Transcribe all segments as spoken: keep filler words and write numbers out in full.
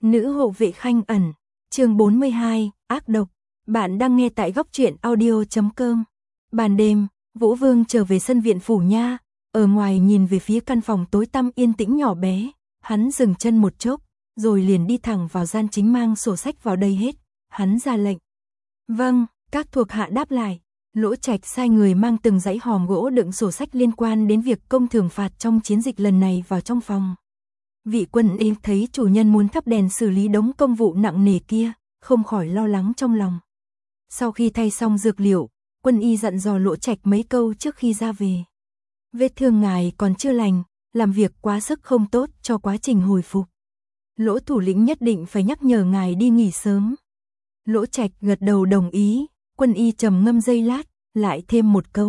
Nữ hộ vệ Khanh ẩn, chương bốn mươi hai, ác độc. Bạn đang nghe tại góc truyện audio chấm com. Ban đêm, Vũ Vương trở về sân viện phủ nha, ở ngoài nhìn về phía căn phòng tối tăm yên tĩnh nhỏ bé, hắn dừng chân một chốc, rồi liền đi thẳng vào gian chính mang sổ sách vào đây hết, hắn ra lệnh. Vâng, các thuộc hạ đáp lại. Lỗ Trạch sai người mang từng dãy hòm gỗ đựng sổ sách liên quan đến việc công thưởng phạt trong chiến dịch lần này vào trong phòng. Vị quân y thấy chủ nhân muốn thắp đèn xử lý đống công vụ nặng nề kia, không khỏi lo lắng trong lòng. Sau khi thay xong dược liệu, quân y dặn dò Lỗ Trạch mấy câu trước khi ra về. Vết thương ngài còn chưa lành, làm việc quá sức không tốt cho quá trình hồi phục. Lỗ thủ lĩnh nhất định phải nhắc nhở ngài đi nghỉ sớm. Lỗ Trạch gật đầu đồng ý, quân y trầm ngâm giây lát, lại thêm một câu.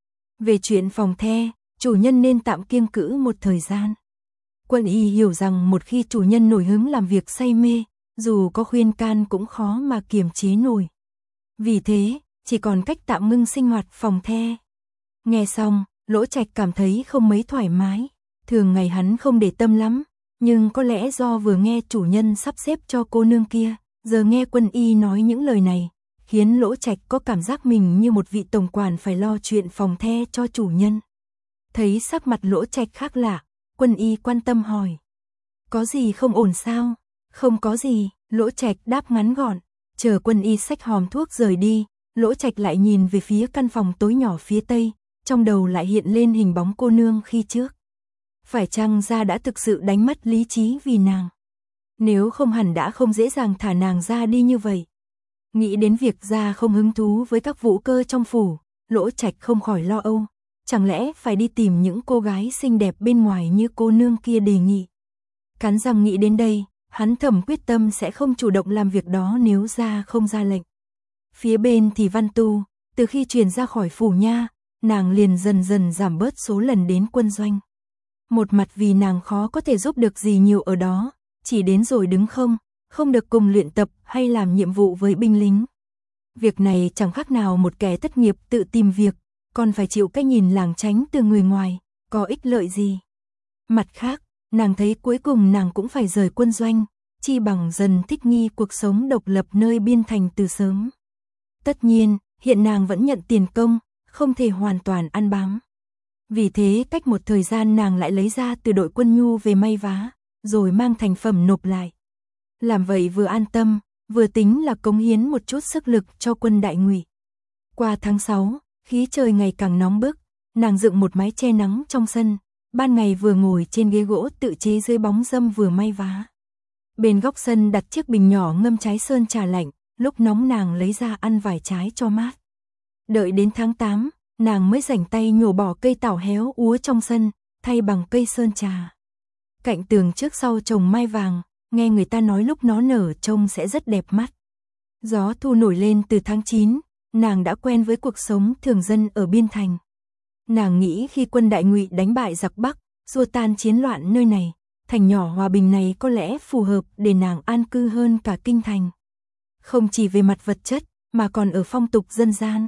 Về chuyện phòng the, chủ nhân nên tạm kiêng cữ một thời gian. Quân y hiểu rằng một khi chủ nhân nổi hứng làm việc say mê, dù có khuyên can cũng khó mà kiềm chế nổi. Vì thế, chỉ còn cách tạm ngưng sinh hoạt phòng the. Nghe xong, Lỗ Trạch cảm thấy không mấy thoải mái. Thường ngày hắn không để tâm lắm, nhưng có lẽ do vừa nghe chủ nhân sắp xếp cho cô nương kia, giờ nghe quân y nói những lời này, khiến Lỗ Trạch có cảm giác mình như một vị tổng quản phải lo chuyện phòng the cho chủ nhân. Thấy sắc mặt Lỗ Trạch khác lạ, quân y quan tâm hỏi. Có gì không ổn sao? Không có gì, Lỗ Trạch đáp ngắn gọn. Chờ quân y xách hòm thuốc rời đi, Lỗ Trạch lại nhìn về phía căn phòng tối nhỏ phía tây, trong đầu lại hiện lên hình bóng cô nương khi trước. Phải chăng ra đã thực sự đánh mất lý trí vì nàng? Nếu không hẳn đã không dễ dàng thả nàng ra đi như vậy. Nghĩ đến việc ra không hứng thú với các vũ cơ trong phủ, Lỗ Trạch không khỏi lo âu. Chẳng lẽ phải đi tìm những cô gái xinh đẹp bên ngoài như cô nương kia đề nghị. Cắn răng nghĩ đến đây, hắn thầm quyết tâm sẽ không chủ động làm việc đó nếu ra không ra lệnh. Phía bên thì Văn Tu, từ khi truyền ra khỏi phủ nha, nàng liền dần dần giảm bớt số lần đến quân doanh. Một mặt vì nàng khó có thể giúp được gì nhiều ở đó, chỉ đến rồi đứng không, không được cùng luyện tập hay làm nhiệm vụ với binh lính. Việc này chẳng khác nào một kẻ thất nghiệp tự tìm việc, còn phải chịu cái nhìn lảng tránh từ người ngoài, có ích lợi gì. Mặt khác, nàng thấy cuối cùng nàng cũng phải rời quân doanh, chi bằng dần thích nghi cuộc sống độc lập nơi biên thành từ sớm. Tất nhiên, hiện nàng vẫn nhận tiền công, không thể hoàn toàn ăn bám. Vì thế cách một thời gian nàng lại lấy ra từ đội quân nhu về may vá, rồi mang thành phẩm nộp lại. Làm vậy vừa an tâm, vừa tính là cống hiến một chút sức lực cho quân Đại Ngụy. Qua tháng sáu, khí trời ngày càng nóng bức, nàng dựng một mái che nắng trong sân, ban ngày vừa ngồi trên ghế gỗ tự chế dưới bóng râm vừa may vá. Bên góc sân đặt chiếc bình nhỏ ngâm trái sơn trà lạnh, lúc nóng nàng lấy ra ăn vài trái cho mát. Đợi đến tháng tám, nàng mới rảnh tay nhổ bỏ cây tảo héo úa trong sân, thay bằng cây sơn trà. Cạnh tường trước sau trồng mai vàng, nghe người ta nói lúc nó nở trông sẽ rất đẹp mắt. Gió thu nổi lên từ tháng chín, nàng đã quen với cuộc sống thường dân ở biên thành. Nàng nghĩ khi quân Đại Ngụy đánh bại giặc Bắc, xua tan chiến loạn nơi này, thành nhỏ hòa bình này có lẽ phù hợp để nàng an cư hơn cả kinh thành. Không chỉ về mặt vật chất, mà còn ở phong tục dân gian.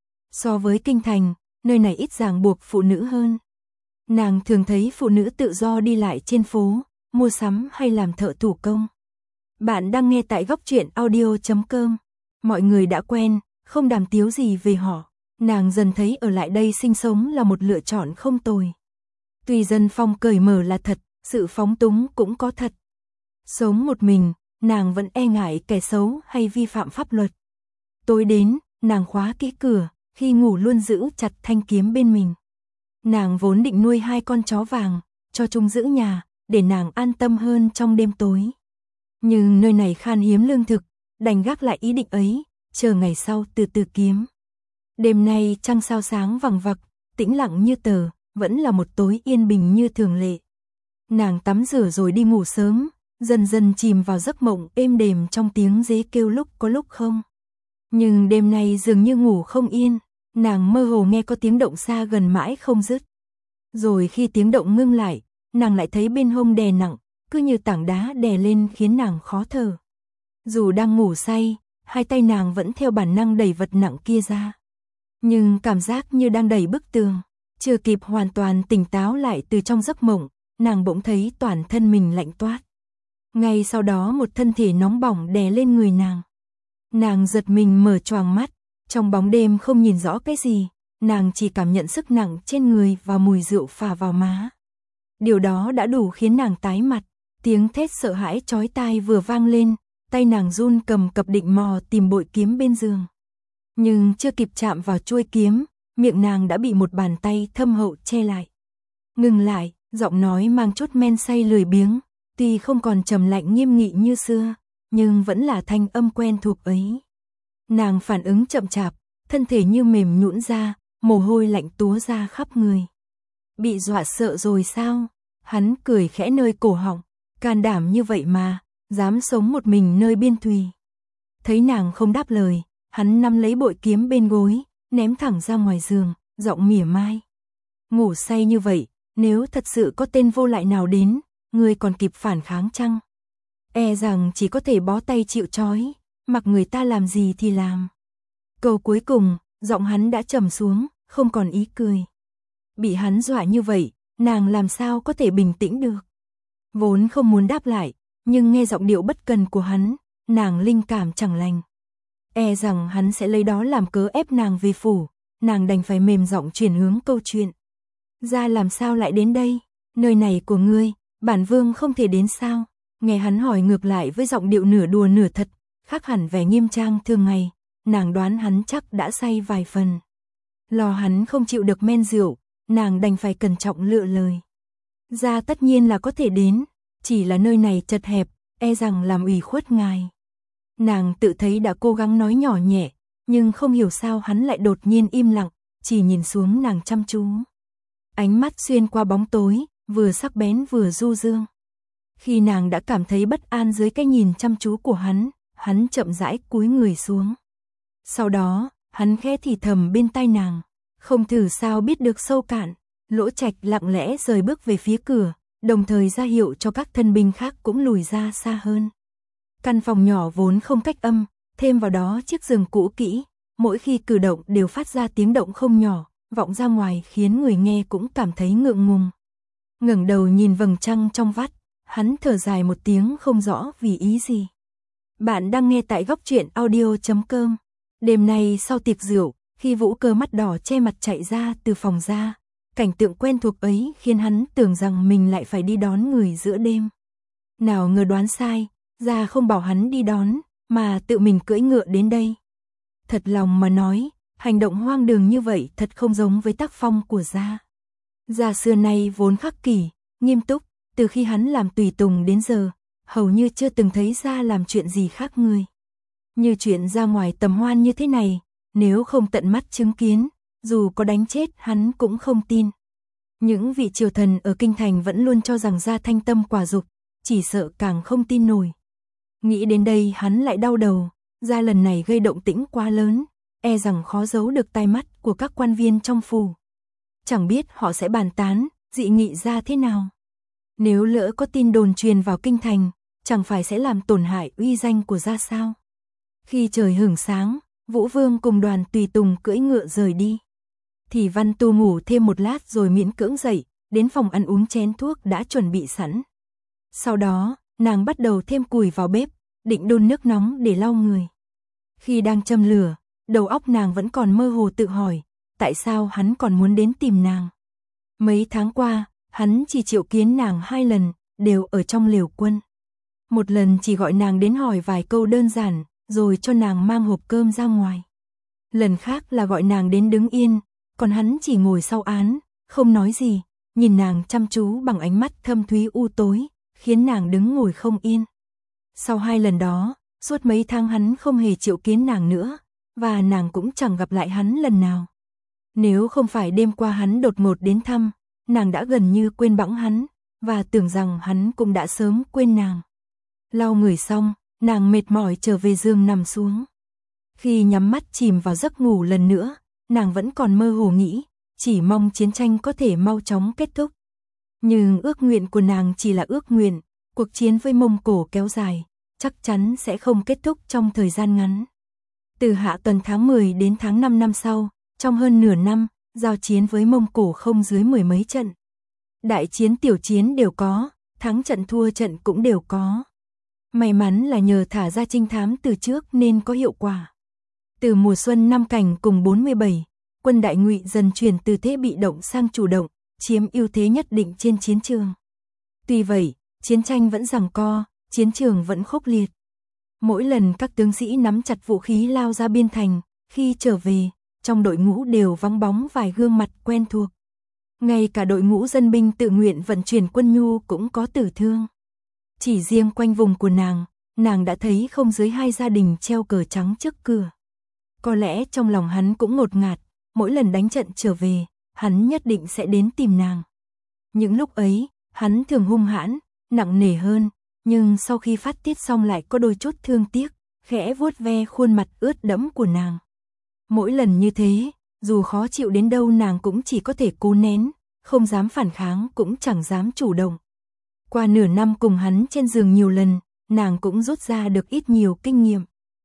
So với kinh thành, nơi này ít ràng buộc phụ nữ hơn. Nàng thường thấy phụ nữ tự do đi lại trên phố, mua sắm hay làm thợ thủ công. Bạn đang nghe tại góc truyện audio chấm com. Mọi người đã quen, không đàm tiếu gì về họ. Nàng dần thấy ở lại đây sinh sống là một lựa chọn không tồi. Tuy dân phong cởi mở là thật, sự phóng túng cũng có thật. Sống một mình, nàng vẫn e ngại kẻ xấu hay vi phạm pháp luật. Tối đến, nàng khóa kỹ cửa, khi ngủ luôn giữ chặt thanh kiếm bên mình. Nàng vốn định nuôi hai con chó vàng, cho chúng giữ nhà, để nàng an tâm hơn trong đêm tối. Nhưng nơi này khan hiếm lương thực, đành gác lại ý định ấy, chờ ngày sau từ từ kiếm. Đêm nay trăng sao sáng vằng vặc, tĩnh lặng như tờ, vẫn là một tối yên bình như thường lệ. Nàng tắm rửa rồi đi ngủ sớm, dần dần chìm vào giấc mộng êm đềm trong tiếng dế kêu lúc có lúc không. Nhưng đêm nay dường như ngủ không yên, nàng mơ hồ nghe có tiếng động xa gần mãi không dứt. Rồi khi tiếng động ngưng lại, nàng lại thấy bên hông đè nặng, cứ như tảng đá đè lên khiến nàng khó thở. Dù đang ngủ say, hai tay nàng vẫn theo bản năng đẩy vật nặng kia ra. Nhưng cảm giác như đang đẩy bức tường, chưa kịp hoàn toàn tỉnh táo lại từ trong giấc mộng, nàng bỗng thấy toàn thân mình lạnh toát. Ngay sau đó một thân thể nóng bỏng đè lên người nàng. Nàng giật mình mở choàng mắt, trong bóng đêm không nhìn rõ cái gì, nàng chỉ cảm nhận sức nặng trên người và mùi rượu phả vào má. Điều đó đã đủ khiến nàng tái mặt, tiếng thét sợ hãi chói tai vừa vang lên, tay nàng run cầm cập định mò tìm bội kiếm bên giường. Nhưng chưa kịp chạm vào chuôi kiếm, miệng nàng đã bị một bàn tay thâm hậu che lại. Ngừng lại, giọng nói mang chút men say lười biếng, tuy không còn trầm lạnh nghiêm nghị như xưa, nhưng vẫn là thanh âm quen thuộc ấy. Nàng phản ứng chậm chạp, thân thể như mềm nhũn ra, mồ hôi lạnh túa ra khắp người. Bị dọa sợ rồi sao? Hắn cười khẽ nơi cổ họng, can đảm như vậy mà, dám sống một mình nơi biên thùy. Thấy nàng không đáp lời, hắn nắm lấy bội kiếm bên gối, ném thẳng ra ngoài giường, giọng mỉa mai. Ngủ say như vậy, nếu thật sự có tên vô lại nào đến, ngươi còn kịp phản kháng chăng? E rằng chỉ có thể bó tay chịu trói, mặc người ta làm gì thì làm. Câu cuối cùng, giọng hắn đã trầm xuống, không còn ý cười. Bị hắn dọa như vậy, nàng làm sao có thể bình tĩnh được. Vốn không muốn đáp lại, nhưng nghe giọng điệu bất cần của hắn, nàng linh cảm chẳng lành. E rằng hắn sẽ lấy đó làm cớ ép nàng về phủ, nàng đành phải mềm giọng chuyển hướng câu chuyện. Ra làm sao lại đến đây? Nơi này của ngươi, bản vương không thể đến sao? Nghe hắn hỏi ngược lại với giọng điệu nửa đùa nửa thật, khác hẳn vẻ nghiêm trang thường ngày, nàng đoán hắn chắc đã say vài phần. Lo hắn không chịu được men rượu, nàng đành phải cẩn trọng lựa lời. Ra tất nhiên là có thể đến, chỉ là nơi này chật hẹp, e rằng làm ủy khuất ngài. Nàng tự thấy đã cố gắng nói nhỏ nhẹ, nhưng không hiểu sao hắn lại đột nhiên im lặng, chỉ nhìn xuống nàng chăm chú. Ánh mắt xuyên qua bóng tối, vừa sắc bén vừa du dương. Khi nàng đã cảm thấy bất an dưới cái nhìn chăm chú của hắn, hắn chậm rãi cúi người xuống. Sau đó, hắn khẽ thì thầm bên tai nàng, không thử sao biết được sâu cạn. Lỗ Trạch lặng lẽ rời bước về phía cửa, đồng thời ra hiệu cho các thân binh khác cũng lùi ra xa hơn. Căn phòng nhỏ vốn không cách âm, thêm vào đó chiếc giường cũ kỹ, mỗi khi cử động đều phát ra tiếng động không nhỏ, vọng ra ngoài khiến người nghe cũng cảm thấy ngượng ngùng. Ngẩng đầu nhìn vầng trăng trong vắt, hắn thở dài một tiếng không rõ vì ý gì. Bạn đang nghe tại góc truyện audio chấm com. Đêm nay sau tiệc rượu, khi Vũ Cơ mắt đỏ che mặt chạy ra từ phòng ra, cảnh tượng quen thuộc ấy khiến hắn tưởng rằng mình lại phải đi đón người giữa đêm. Nào ngờ đoán sai, Gia không bảo hắn đi đón, mà tự mình cưỡi ngựa đến đây. Thật lòng mà nói, hành động hoang đường như vậy thật không giống với tác phong của Gia. Gia xưa nay vốn khắc kỷ, nghiêm túc, từ khi hắn làm tùy tùng đến giờ, hầu như chưa từng thấy Gia làm chuyện gì khác người. Như chuyện ra ngoài tầm hoan như thế này, nếu không tận mắt chứng kiến, dù có đánh chết hắn cũng không tin. Những vị triều thần ở kinh thành vẫn luôn cho rằng Gia thanh tâm quả dục, chỉ sợ càng không tin nổi. Nghĩ đến đây hắn lại đau đầu, Gia lần này gây động tĩnh quá lớn, e rằng khó giấu được tai mắt của các quan viên trong phủ. Chẳng biết họ sẽ bàn tán, dị nghị ra thế nào. Nếu lỡ có tin đồn truyền vào kinh thành, chẳng phải sẽ làm tổn hại uy danh của Gia sao? Khi trời hửng sáng, Vũ Vương cùng đoàn tùy tùng cưỡi ngựa rời đi. Thì Văn Tu ngủ thêm một lát rồi miễn cưỡng dậy, đến phòng ăn uống chén thuốc đã chuẩn bị sẵn. Sau đó, nàng bắt đầu thêm củi vào bếp, định đun nước nóng để lau người. Khi đang châm lửa, đầu óc nàng vẫn còn mơ hồ tự hỏi, tại sao hắn còn muốn đến tìm nàng. Mấy tháng qua, hắn chỉ triệu kiến nàng hai lần, đều ở trong lều quân. Một lần chỉ gọi nàng đến hỏi vài câu đơn giản, rồi cho nàng mang hộp cơm ra ngoài. Lần khác là gọi nàng đến đứng yên, còn hắn chỉ ngồi sau án, không nói gì, nhìn nàng chăm chú bằng ánh mắt thâm thúy u tối, khiến nàng đứng ngồi không yên. Sau hai lần đó, suốt mấy tháng hắn không hề triệu kiến nàng nữa, và nàng cũng chẳng gặp lại hắn lần nào. Nếu không phải đêm qua hắn đột ngột đến thăm, nàng đã gần như quên bẵng hắn, và tưởng rằng hắn cũng đã sớm quên nàng. Lau người xong, nàng mệt mỏi trở về giường nằm xuống. Khi nhắm mắt chìm vào giấc ngủ lần nữa, nàng vẫn còn mơ hồ nghĩ, chỉ mong chiến tranh có thể mau chóng kết thúc. Nhưng ước nguyện của nàng chỉ là ước nguyện, cuộc chiến với Mông Cổ kéo dài, chắc chắn sẽ không kết thúc trong thời gian ngắn. Từ hạ tuần tháng mười đến tháng năm năm sau, trong hơn nửa năm, giao chiến với Mông Cổ không dưới mười mấy trận. Đại chiến tiểu chiến đều có, thắng trận thua trận cũng đều có. May mắn là nhờ thả ra trinh thám từ trước nên có hiệu quả. Từ mùa xuân năm Cảnh cùng bốn mươi bảy, quân Đại Ngụy dần chuyển từ thế bị động sang chủ động, chiếm ưu thế nhất định trên chiến trường. Tuy vậy, chiến tranh vẫn giằng co, chiến trường vẫn khốc liệt. Mỗi lần các tướng sĩ nắm chặt vũ khí lao ra biên thành, khi trở về, trong đội ngũ đều vắng bóng vài gương mặt quen thuộc. Ngay cả đội ngũ dân binh tự nguyện vận chuyển quân nhu cũng có tử thương. Chỉ riêng quanh vùng của nàng, nàng đã thấy không dưới hai gia đình treo cờ trắng trước cửa. Có lẽ trong lòng hắn cũng ngột ngạt, mỗi lần đánh trận trở về, hắn nhất định sẽ đến tìm nàng. Những lúc ấy, hắn thường hung hãn, nặng nề hơn, nhưng sau khi phát tiết xong lại có đôi chút thương tiếc, khẽ vuốt ve khuôn mặt ướt đẫm của nàng. Mỗi lần như thế, dù khó chịu đến đâu nàng cũng chỉ có thể cố nén, không dám phản kháng cũng chẳng dám chủ động. Qua nửa năm cùng hắn trên giường nhiều lần, nàng cũng rút ra được ít nhiều kinh nghiệm.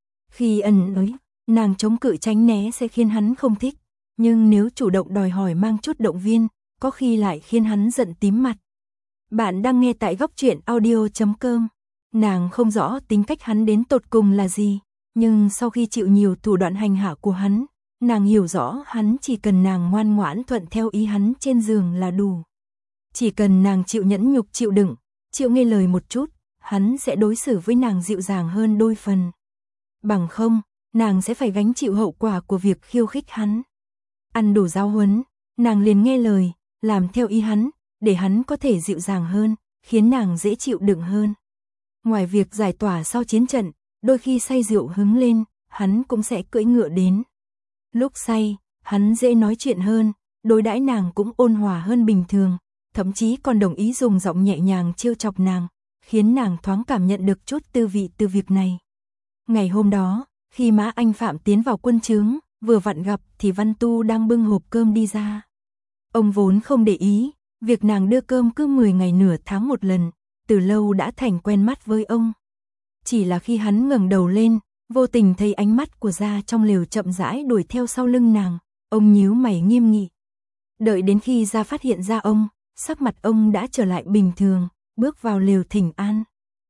Khi ẩn ấy, nàng chống cự tránh né sẽ khiến hắn không thích, nhưng nếu chủ động đòi hỏi mang chút động viên, có khi lại khiến hắn giận tím mặt. Bạn đang nghe tại góc truyện audio chấm com. Nàng không rõ tính cách hắn đến tột cùng là gì, nhưng sau khi chịu nhiều thủ đoạn hành hạ của hắn, nàng hiểu rõ hắn chỉ cần nàng ngoan ngoãn thuận theo ý hắn trên giường là đủ. Chỉ cần nàng chịu nhẫn nhục chịu đựng, chịu nghe lời một chút, hắn sẽ đối xử với nàng dịu dàng hơn đôi phần. Bằng không, nàng sẽ phải gánh chịu hậu quả của việc khiêu khích hắn. Ăn đủ giáo huấn, nàng liền nghe lời, làm theo ý hắn, để hắn có thể dịu dàng hơn, khiến nàng dễ chịu đựng hơn. Ngoài việc giải tỏa sau chiến trận, đôi khi say rượu hứng lên, hắn cũng sẽ cưỡi ngựa đến. Lúc say, hắn dễ nói chuyện hơn, đối đãi nàng cũng ôn hòa hơn bình thường, thậm chí còn đồng ý dùng giọng nhẹ nhàng trêu chọc nàng, khiến nàng thoáng cảm nhận được chút tư vị từ việc này. Ngày hôm đó, khi Mã Anh Phạm tiến vào quân trướng, vừa vặn gặp thì Văn Tu đang bưng hộp cơm đi ra. Ông vốn không để ý, việc nàng đưa cơm cứ mười ngày nửa tháng một lần, từ lâu đã thành quen mắt với ông. Chỉ là khi hắn ngẩng đầu lên, vô tình thấy ánh mắt của Gia trong lều chậm rãi đuổi theo sau lưng nàng, ông nhíu mày nghiêm nghị. Đợi đến khi Gia phát hiện ra ông, sắc mặt ông đã trở lại bình thường, bước vào lều thỉnh an.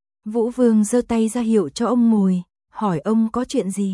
Vũ Vương giơ tay ra hiệu cho ông ngồi, hỏi ông có chuyện gì.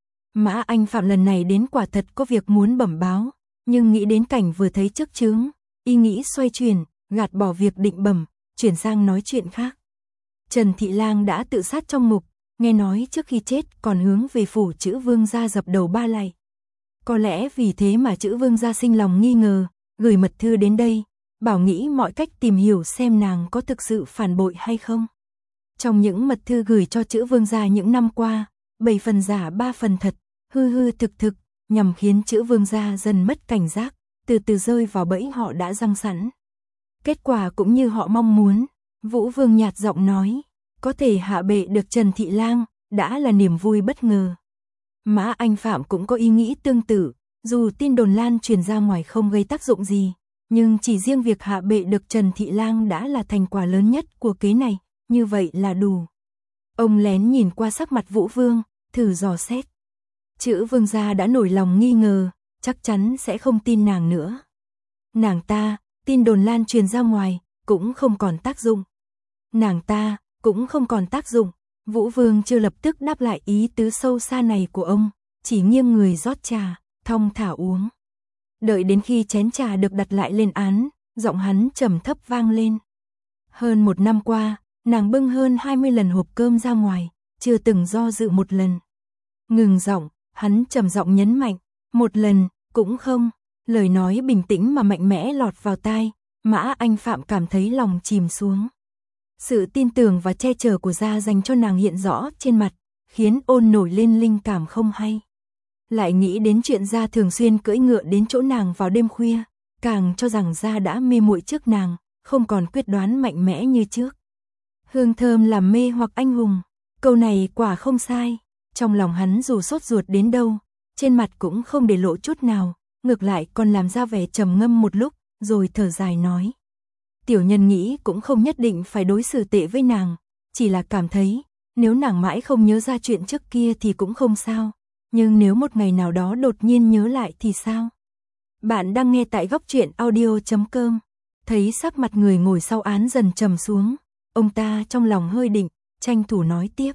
Mã Anh Phạm lần này đến quả thật có việc muốn bẩm báo, nhưng nghĩ đến cảnh vừa thấy trước chướng, y nghĩ xoay chuyển, gạt bỏ việc định bẩm, chuyển sang nói chuyện khác. Trần Thị Lang đã tự sát trong ngục, nghe nói trước khi chết còn hướng về phủ Chữ Vương gia dập đầu ba lạy. Có lẽ vì thế mà Chữ Vương gia sinh lòng nghi ngờ, gửi mật thư đến đây, bảo nghĩ mọi cách tìm hiểu xem nàng có thực sự phản bội hay không. Trong những mật thư gửi cho Chữ Vương gia những năm qua, bảy phần giả ba phần thật, hư hư thực thực, nhằm khiến Chữ Vương gia dần mất cảnh giác, từ từ rơi vào bẫy họ đã răng sẵn. Kết quả cũng như họ mong muốn, Vũ Vương nhạt giọng nói, có thể hạ bệ được Trần Thị Lang, đã là niềm vui bất ngờ. Mã Anh Phạm cũng có ý nghĩ tương tự, dù tin đồn lan truyền ra ngoài không gây tác dụng gì, nhưng chỉ riêng việc hạ bệ được Trần Thị Lang đã là thành quả lớn nhất của kế này, như vậy là đủ. Ông lén nhìn qua sắc mặt Vũ Vương, thử dò xét. Chữ Vương gia đã nổi lòng nghi ngờ, chắc chắn sẽ không tin nàng nữa. Nàng ta, tin đồn lan truyền ra ngoài, cũng không còn tác dụng. Nàng ta, cũng không còn tác dụng. Vũ Vương chưa lập tức đáp lại ý tứ sâu xa này của ông, chỉ nghiêng người rót trà, thong thả uống. Đợi đến khi chén trà được đặt lại lên án, giọng hắn trầm thấp vang lên. Hơn một năm qua, nàng bưng hơn hai mươi lần hộp cơm ra ngoài, chưa từng do dự một lần. Ngừng giọng, hắn trầm giọng nhấn mạnh, một lần, cũng không. Lời nói bình tĩnh mà mạnh mẽ lọt vào tai, Mã Anh Phạm cảm thấy lòng chìm xuống. Sự tin tưởng và che chở của Gia dành cho nàng hiện rõ trên mặt, khiến ôn nổi lên linh cảm không hay. Lại nghĩ đến chuyện Gia thường xuyên cưỡi ngựa đến chỗ nàng vào đêm khuya, càng cho rằng Gia đã mê muội trước nàng, không còn quyết đoán mạnh mẽ như trước. Hương thơm làm mê hoặc anh hùng, câu này quả không sai. Trong lòng hắn dù sốt ruột đến đâu, trên mặt cũng không để lộ chút nào, ngược lại còn làm ra vẻ trầm ngâm một lúc, rồi thở dài nói. Tiểu nhân nghĩ cũng không nhất định phải đối xử tệ với nàng, chỉ là cảm thấy, nếu nàng mãi không nhớ ra chuyện trước kia thì cũng không sao, nhưng nếu một ngày nào đó đột nhiên nhớ lại thì sao? Bạn đang nghe tại góc truyện audio chấm com. Thấy sắc mặt người ngồi sau án dần trầm xuống, ông ta trong lòng hơi định, tranh thủ nói tiếp.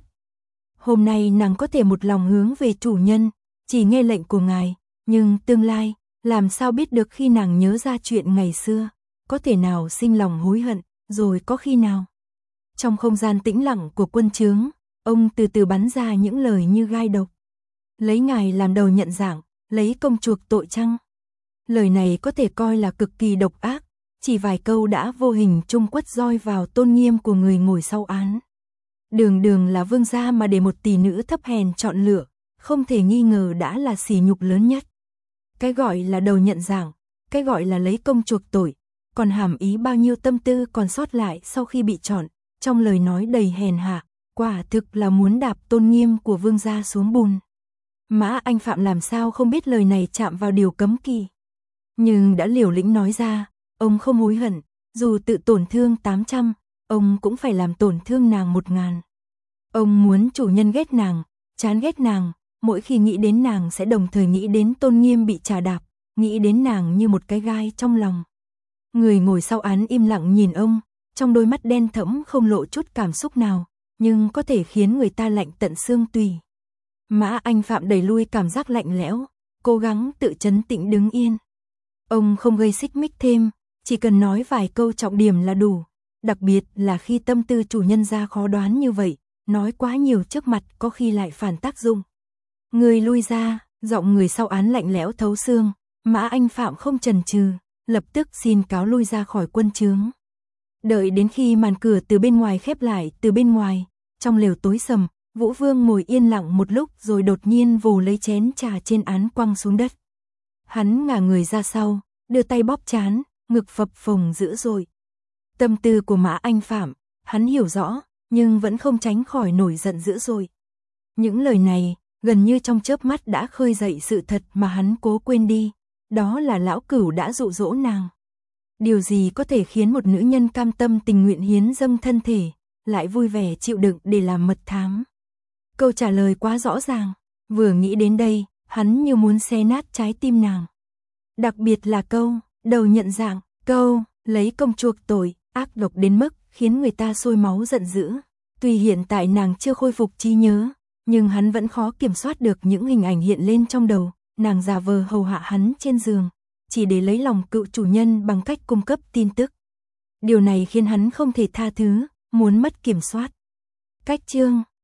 Hôm nay nàng có thể một lòng hướng về chủ nhân, chỉ nghe lệnh của ngài, nhưng tương lai, làm sao biết được khi nàng nhớ ra chuyện ngày xưa, có thể nào sinh lòng hối hận, rồi có khi nào. Trong không gian tĩnh lặng của quân trướng, ông từ từ bắn ra những lời như gai độc. Lấy ngài làm đầu nhận dạng, lấy công chuộc tội chăng? Lời này có thể coi là cực kỳ độc ác, chỉ vài câu đã vô hình chung quất roi vào tôn nghiêm của người ngồi sau án. Đường đường là vương gia mà để một tỷ nữ thấp hèn chọn lựa, không thể nghi ngờ đã là sỉ nhục lớn nhất. Cái gọi là đầu nhận dạng, cái gọi là lấy công chuộc tội, còn hàm ý bao nhiêu tâm tư còn sót lại sau khi bị chọn, trong lời nói đầy hèn hạ, quả thực là muốn đạp tôn nghiêm của vương gia xuống bùn. Mã Anh Phạm làm sao không biết lời này chạm vào điều cấm kỵ. Nhưng đã liều lĩnh nói ra, ông không hối hận, dù tự tổn thương tám trăm, ông cũng phải làm tổn thương nàng một ngàn. Ông muốn chủ nhân ghét nàng, chán ghét nàng, mỗi khi nghĩ đến nàng sẽ đồng thời nghĩ đến tôn nghiêm bị chà đạp, nghĩ đến nàng như một cái gai trong lòng. Người ngồi sau án im lặng nhìn ông, trong đôi mắt đen thẫm không lộ chút cảm xúc nào, nhưng có thể khiến người ta lạnh tận xương tủy. Mã Anh Phạm đẩy lui cảm giác lạnh lẽo, cố gắng tự trấn tĩnh đứng yên. Ông không gây xích mích thêm, chỉ cần nói vài câu trọng điểm là đủ, đặc biệt là khi tâm tư chủ nhân ra khó đoán như vậy, nói quá nhiều trước mặt có khi lại phản tác dụng. Người lui ra, giọng người sau án lạnh lẽo thấu xương, Mã Anh Phạm không chần chừ, lập tức xin cáo lui ra khỏi quân trướng. Đợi đến khi màn cửa từ bên ngoài khép lại từ bên ngoài, trong lều tối sầm, Vũ Vương ngồi yên lặng một lúc rồi đột nhiên vồ lấy chén trà trên án quăng xuống đất. Hắn ngả người ra sau, đưa tay bóp trán, ngực phập phồng dữ dội. Tâm tư của Mã Anh Phạm, hắn hiểu rõ, nhưng vẫn không tránh khỏi nổi giận dữ dội. Những lời này, gần như trong chớp mắt đã khơi dậy sự thật mà hắn cố quên đi, đó là lão cửu đã dụ dỗ nàng. Điều gì có thể khiến một nữ nhân cam tâm tình nguyện hiến dâng thân thể, lại vui vẻ chịu đựng để làm mật thám? Câu trả lời quá rõ ràng, vừa nghĩ đến đây, hắn như muốn xé nát trái tim nàng. Đặc biệt là câu, đầu nhận dạng, câu, lấy công chuộc tội, ác độc đến mức khiến người ta sôi máu giận dữ. Tuy hiện tại nàng chưa khôi phục trí nhớ, nhưng hắn vẫn khó kiểm soát được những hình ảnh hiện lên trong đầu, nàng giả vờ hầu hạ hắn trên giường, chỉ để lấy lòng cựu chủ nhân bằng cách cung cấp tin tức. Điều này khiến hắn không thể tha thứ, muốn mất kiểm soát. Cách chương